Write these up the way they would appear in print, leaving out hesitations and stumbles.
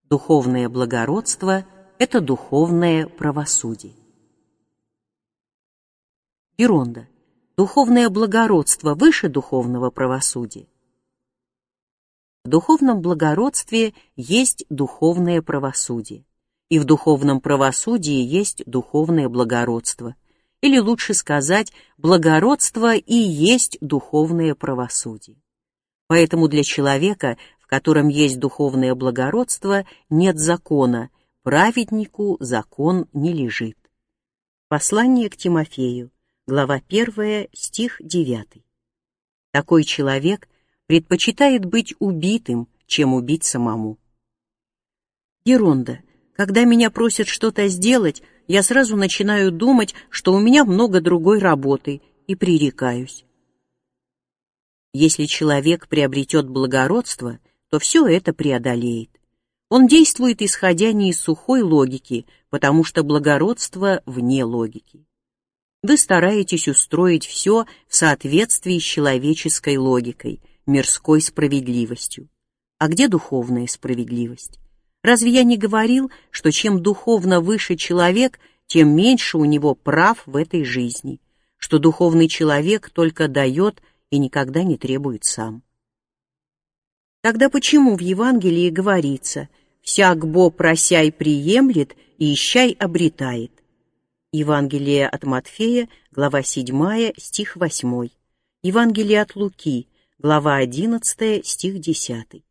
Духовное благородство – это духовное правосудие. Геронда. Духовное благородство выше духовного правосудия? В духовном благородстве есть духовное правосудие, и в духовном правосудии есть духовное благородство, или лучше сказать, благородство и есть духовное правосудие. Поэтому для человека, в котором есть духовное благородство, нет закона, праведнику закон не лежит. Послание к Тимофею, глава 1, стих 9. Такой человек предпочитает быть убитым, чем убить самому. Геронда. Когда меня просят что-то сделать, я сразу начинаю думать, что у меня много другой работы, и пререкаюсь. Если человек приобретет благородство, то все это преодолеет. Он действует, исходя не из сухой логики, потому что благородство вне логики. Вы стараетесь устроить все в соответствии с человеческой логикой, мирской справедливостью. А где духовная справедливость? Разве я не говорил, что чем духовно выше человек, тем меньше у него прав в этой жизни, что духовный человек только дает и никогда не требует сам? Тогда почему в Евангелии говорится «всяк бо просяй приемлет и ищай обретает»? Евангелие от Матфея, глава 7, стих 8. Евангелие от Луки, глава 11, стих 10.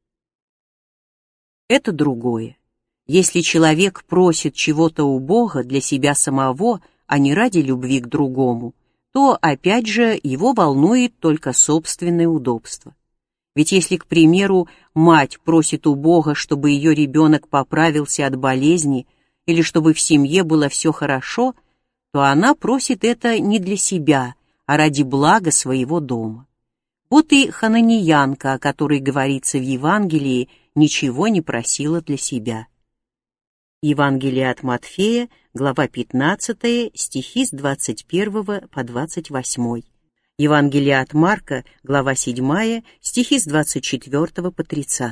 Это другое. Если человек просит чего-то у Бога для себя самого, а не ради любви к другому, то, опять же, его волнует только собственное удобство. Ведь если, к примеру, мать просит у Бога, чтобы ее ребенок поправился от болезни или чтобы в семье было все хорошо, то она просит это не для себя, а ради блага своего дома. Вот и хананиянка, о которой говорится в Евангелии, ничего не просила для себя. Евангелие от Матфея, глава 15, стихи с 21 по 28. Евангелие от Марка, глава 7, стихи с 24 по 30.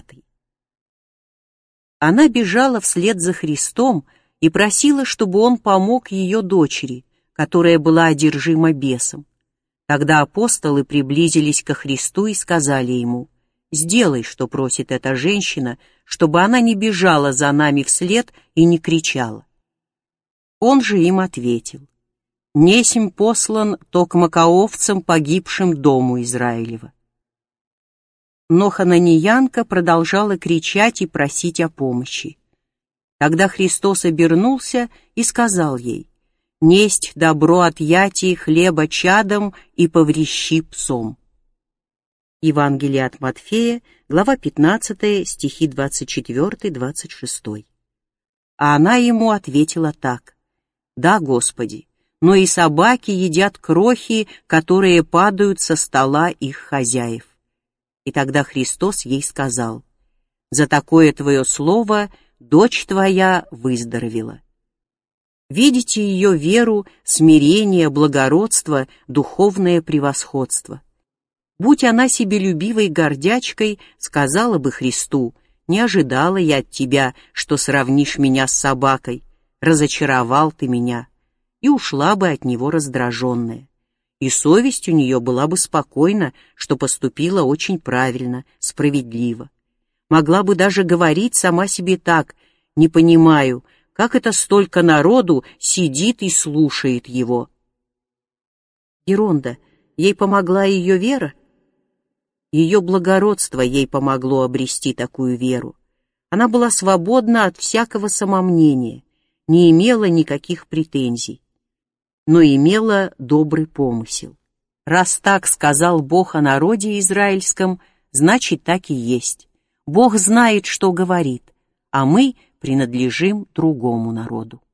Она бежала вслед за Христом и просила, чтобы он помог ее дочери, которая была одержима бесом. Тогда апостолы приблизились ко Христу и сказали ему: «Сделай, что просит эта женщина, чтобы она не бежала за нами вслед и не кричала». Он же им ответил: «Несим послан токмо ко овцам, погибшим дому Израилева». Но хананиянка продолжала кричать и просить о помощи. Тогда Христос обернулся и сказал ей: «Несть добро отъятий хлеба чадом и поврещи псом». Евангелие от Матфея, глава 15, стихи 24-26. А она ему ответила так: «Да, Господи, но и собаки едят крохи, которые падают со стола их хозяев». И тогда Христос ей сказал: «За такое твое слово дочь твоя выздоровела». Видите ее веру, смирение, благородство, духовное превосходство. Будь она себелюбивой гордячкой, сказала бы Христу: «Не ожидала я от тебя, что сравнишь меня с собакой, разочаровал ты меня», и ушла бы от него раздраженная. И совесть у нее была бы спокойна, что поступила очень правильно, справедливо. Могла бы даже говорить сама себе так: «Не понимаю, как это столько народу сидит и слушает его». Геронда. Ей помогла ее вера? Ее благородство ей помогло обрести такую веру. Она была свободна от всякого самомнения, не имела никаких претензий, но имела добрый помысел. Раз так сказал Бог о народе израильском, значит, так и есть. Бог знает, что говорит, а мы принадлежим другому народу.